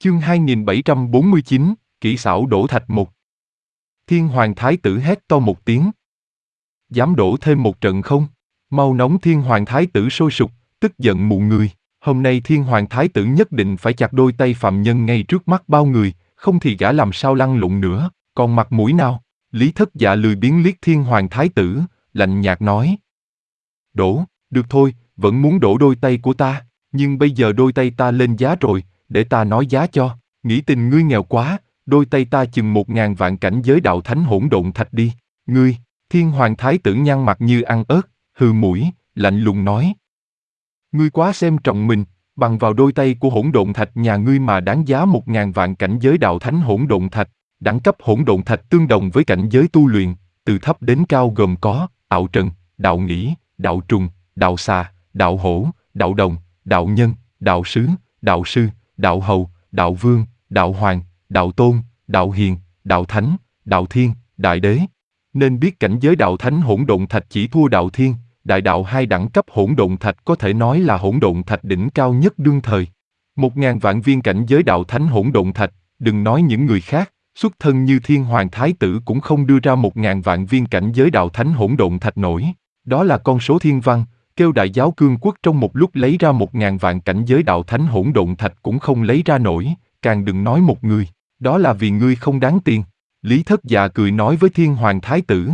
Chương 2749, kỹ xảo đổ thạch 1. Thiên Hoàng Thái tử hét to một tiếng. Dám đổ thêm một trận không? Mau nóng! Thiên Hoàng Thái tử sôi sục, tức giận mụ người. Hôm nay Thiên Hoàng Thái tử nhất định phải chặt đôi tay phạm nhân ngay trước mắt bao người, không thì gã làm sao lăn lộn nữa, còn mặt mũi nào? Lý Thất Dạ lười biếng liếc Thiên Hoàng Thái tử, lạnh nhạt nói. Đổ, được thôi, vẫn muốn đổ đôi tay của ta, nhưng bây giờ đôi tay ta lên giá rồi, để ta nói giá cho. Nghĩ tình ngươi nghèo quá, đôi tay ta chừng 1000 vạn cảnh giới đạo thánh hỗn độn thạch đi. Ngươi! Thiên Hoàng Thái tử nhăn mặt như ăn ớt, hừ mũi, lạnh lùng nói. Ngươi quá xem trọng mình, bằng vào đôi tay của hỗn độn thạch nhà ngươi mà đáng giá 1000 vạn cảnh giới đạo thánh hỗn độn thạch. Đẳng cấp hỗn độn thạch tương đồng với cảnh giới tu luyện, từ thấp đến cao gồm có đạo trần, đạo nghĩ, đạo trùng, đạo xà, đạo hổ, đạo đồng, đạo nhân, đạo sứ, đạo sư, đạo hầu, đạo vương, đạo hoàng, đạo tôn, đạo hiền, đạo thánh, đạo thiên, đại đế. Nên biết cảnh giới đạo thánh hỗn độn thạch chỉ thua đạo thiên, đại đạo hai đẳng cấp hỗn độn thạch có thể nói là hỗn độn thạch đỉnh cao nhất đương thời. 1000 vạn viên cảnh giới đạo thánh hỗn độn thạch, đừng nói những người khác, xuất thân như Thiên Hoàng Thái tử cũng không đưa ra 1000 vạn viên cảnh giới đạo thánh hỗn độn thạch nổi. Đó là con số thiên văn, kêu đại giáo cương quốc trong một lúc lấy ra 1000 vạn cảnh giới đạo thánh hỗn độn thạch cũng không lấy ra nổi, càng đừng nói một người. Đó là vì ngươi không đáng tiền. Lý Thất Dạ cười nói với Thiên Hoàng Thái tử.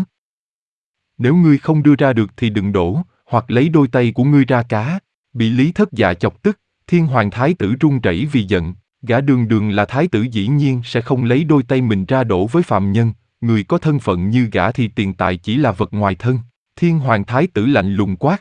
Nếu ngươi không đưa ra được thì đừng đổ, hoặc lấy đôi tay của ngươi ra cá. Bị Lý Thất Dạ chọc tức, Thiên Hoàng Thái tử run rẩy vì giận. Gã đường đường là thái tử dĩ nhiên sẽ không lấy đôi tay mình ra đổ với phạm nhân. Người có thân phận như gã thì tiền tài chỉ là vật ngoài thân. Thiên Hoàng Thái tử lạnh lùng quát.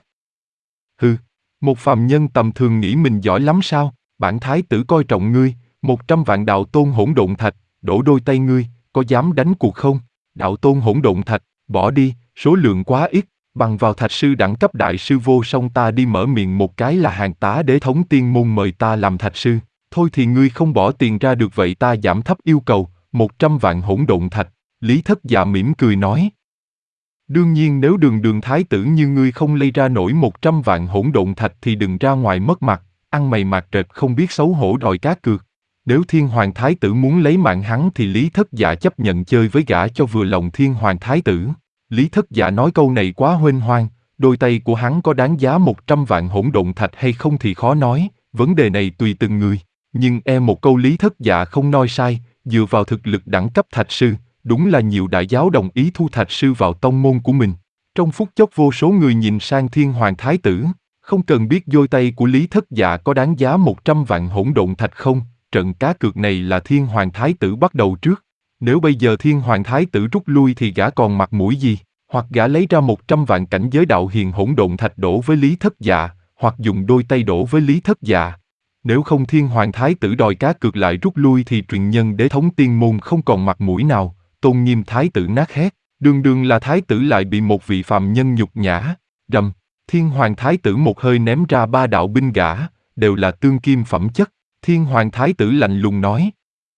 Hừ, một phàm nhân tầm thường nghĩ mình giỏi lắm sao? Bản thái tử coi trọng ngươi, 100 vạn đạo tôn hỗn độn thạch, đổ đôi tay ngươi, có dám đánh cuộc không? Đạo tôn hỗn độn thạch, bỏ đi, số lượng quá ít, bằng vào thạch sư đẳng cấp đại sư vô song ta đi mở miệng một cái là hàng tá đế thống tiên môn mời ta làm thạch sư. Thôi thì ngươi không bỏ tiền ra được vậy ta giảm thấp yêu cầu, 100 vạn hỗn độn thạch. Lý Thất Dạ mỉm cười nói. Đương nhiên nếu đường thái tử như ngươi không lấy ra nổi 100 vạn hỗn độn thạch thì đừng ra ngoài mất mặt, ăn mày mạt rệp không biết xấu hổ đòi cá cược. Nếu Thiên Hoàng Thái tử muốn lấy mạng hắn thì Lý Thất Dạ chấp nhận chơi với gã cho vừa lòng Thiên Hoàng Thái tử. Lý Thất Dạ nói câu này quá huênh hoang, đôi tay của hắn có đáng giá 100 vạn hỗn độn thạch hay không thì khó nói, vấn đề này tùy từng người. Nhưng một câu Lý Thất Dạ không nói sai, dựa vào thực lực đẳng cấp thạch sư, đúng là nhiều đại giáo đồng ý thu thạch sư vào tông môn của mình. Trong phút chốc vô số người nhìn sang Thiên Hoàng Thái tử, không cần biết đôi tay của Lý Thất Dạ có đáng giá 100 vạn hỗn độn thạch không, trận cá cược này là Thiên Hoàng Thái tử bắt đầu trước. Nếu bây giờ Thiên Hoàng Thái tử rút lui thì gã còn mặt mũi gì, hoặc gã lấy ra 100 vạn cảnh giới đạo hiền hỗn độn thạch đổ với Lý Thất Dạ, hoặc dùng đôi tay đổ với Lý Thất Dạ. Nếu không Thiên Hoàng Thái tử đòi cá cược lại rút lui thì truyền nhân đế thống tiên môn không còn mặt mũi nào, tôn nghiêm thái tử nát hét, đường đường là thái tử lại bị một vị phàm nhân nhục nhã. Rầm, Thiên Hoàng Thái tử một hơi ném ra 3 đạo binh gã, đều là tương kim phẩm chất. Thiên Hoàng Thái tử lạnh lùng nói.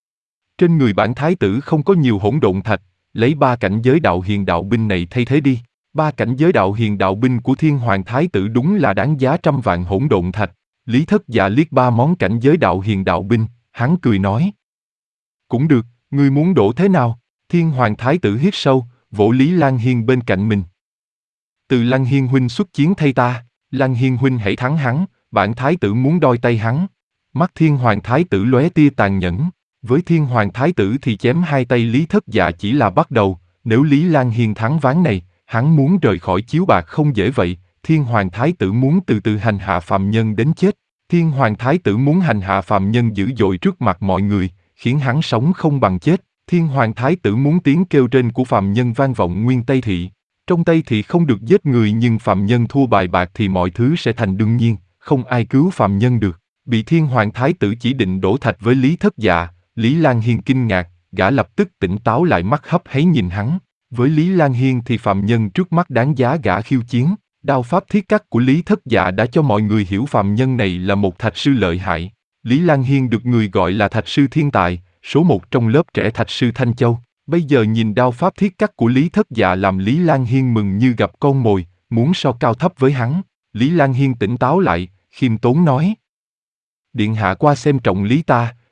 Trên người bản thái tử không có nhiều hỗn độn thạch, lấy 3 cảnh giới đạo hiền đạo binh này thay thế đi. 3 cảnh giới đạo hiền đạo binh của Thiên Hoàng Thái tử đúng là đáng giá 100 vạn hỗn độn thạch. Lý Thất Dạ liếc 3 món cảnh giới đạo hiền đạo binh, hắn cười nói. Cũng được, ngươi muốn đổ thế nào? Thiên Hoàng Thái tử hít sâu, vỗ Lý Lan Hiên bên cạnh mình. Từ Lan Hiên huynh xuất chiến thay ta, Lan Hiên huynh hãy thắng hắn, bản thái tử muốn đôi tay hắn. Mắt Thiên Hoàng Thái tử lóe tia tàn nhẫn, với Thiên Hoàng Thái tử thì chém 2 tay Lý Thất Dạ chỉ là bắt đầu, nếu Lý Lan Hiên thắng ván này, hắn muốn rời khỏi chiếu bạc không dễ vậy. Thiên Hoàng Thái tử muốn từ từ hành hạ phàm nhân đến chết. Thiên Hoàng Thái tử muốn hành hạ phàm nhân dữ dội trước mặt mọi người, khiến hắn sống không bằng chết. Thiên Hoàng Thái tử muốn tiếng kêu rên của phàm nhân vang vọng nguyên Tây Thị. Trong Tây Thị không được giết người nhưng phàm nhân thua bài bạc thì mọi thứ sẽ thành đương nhiên, không ai cứu phàm nhân được. Bị Thiên Hoàng Thái tử chỉ định đổ thạch với Lý Thất Dạ, Lý Lan Hiên kinh ngạc, gã lập tức tỉnh táo lại mắt hấp háy nhìn hắn. Với Lý Lan Hiên thì phàm nhân trước mắt đáng giá gã khiêu chiến. Đao pháp thiết cắt của Lý Thất Dạ đã cho mọi người hiểu phàm nhân này là một thạch sư lợi hại. Lý Lan Hiên được người gọi là thạch sư thiên tài, số 1 trong lớp trẻ thạch sư Thanh Châu. Bây giờ nhìn đao pháp thiết cắt của Lý Thất Dạ làm Lý Lan Hiên mừng như gặp con mồi, muốn so cao thấp với hắn. Lý Lan Hiên tỉnh táo lại, khiêm tốn nói. Điện hạ qua xem trọng Lý ta,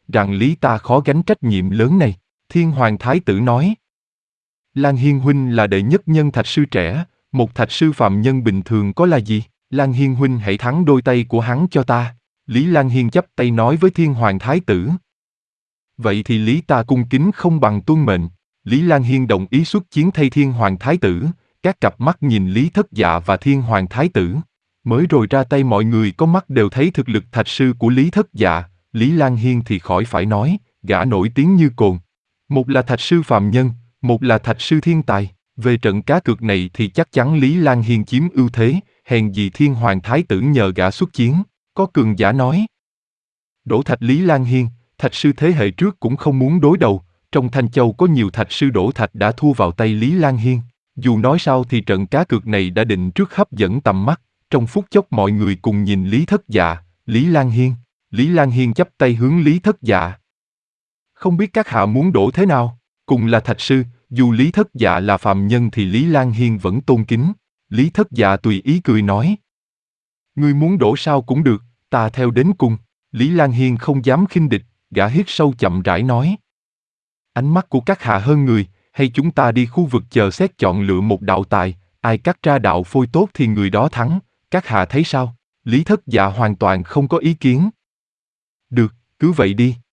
rằng lý ta khó gánh trách nhiệm lớn này. Thiên Hoàng Thái tử nói. Lan Hiên huynh là đệ nhất nhân thạch sư trẻ, một thạch sư phạm nhân bình thường có là gì? Lan Hiên huynh hãy thắng đôi tay của hắn cho ta. Lý Lan Hiên chắp tay nói với Thiên Hoàng Thái tử. Vậy thì Lý ta cung kính không bằng tuân mệnh. Lý Lan Hiên đồng ý xuất chiến thay Thiên Hoàng Thái tử, các cặp mắt nhìn Lý Thất Dạ và Thiên Hoàng Thái tử. Mới rồi ra tay mọi người có mắt đều thấy thực lực thạch sư của Lý Thất Dạ, Lý Lan Hiên thì khỏi phải nói, gã nổi tiếng như cồn. Một là thạch sư phàm nhân, một là thạch sư thiên tài. Về trận cá cược này thì chắc chắn Lý Lan Hiên chiếm ưu thế, hèn gì Thiên Hoàng Thái tử nhờ gã xuất chiến. Có cường giả nói. Đổ thạch Lý Lan Hiên, thạch sư thế hệ trước cũng không muốn đối đầu, trong Thanh Châu có nhiều thạch sư đổ thạch đã thua vào tay Lý Lan Hiên. Dù nói sao thì trận cá cược này đã định trước hấp dẫn tầm mắt, trong phút chốc mọi người cùng nhìn Lý Thất Dạ, Lý Lan Hiên. Lý Lan Hiên chắp tay hướng Lý Thất Dạ. Không biết các hạ muốn đổ thế nào? Cùng là thạch sư, dù Lý Thất Dạ là phàm nhân thì Lý Lan Hiên vẫn tôn kính. Lý Thất Dạ tùy ý cười nói. Ngươi muốn đổ sao cũng được, ta theo đến cùng. Lý Lan Hiên không dám khinh địch, gã hít sâu chậm rãi nói. Ánh mắt của các hạ hơn người, hay chúng ta đi khu vực chờ xét chọn lựa một đạo tài, ai cắt ra đạo phôi tốt thì người đó thắng, các hạ thấy sao? Lý Thất Dạ hoàn toàn không có ý kiến. Được, cứ vậy đi.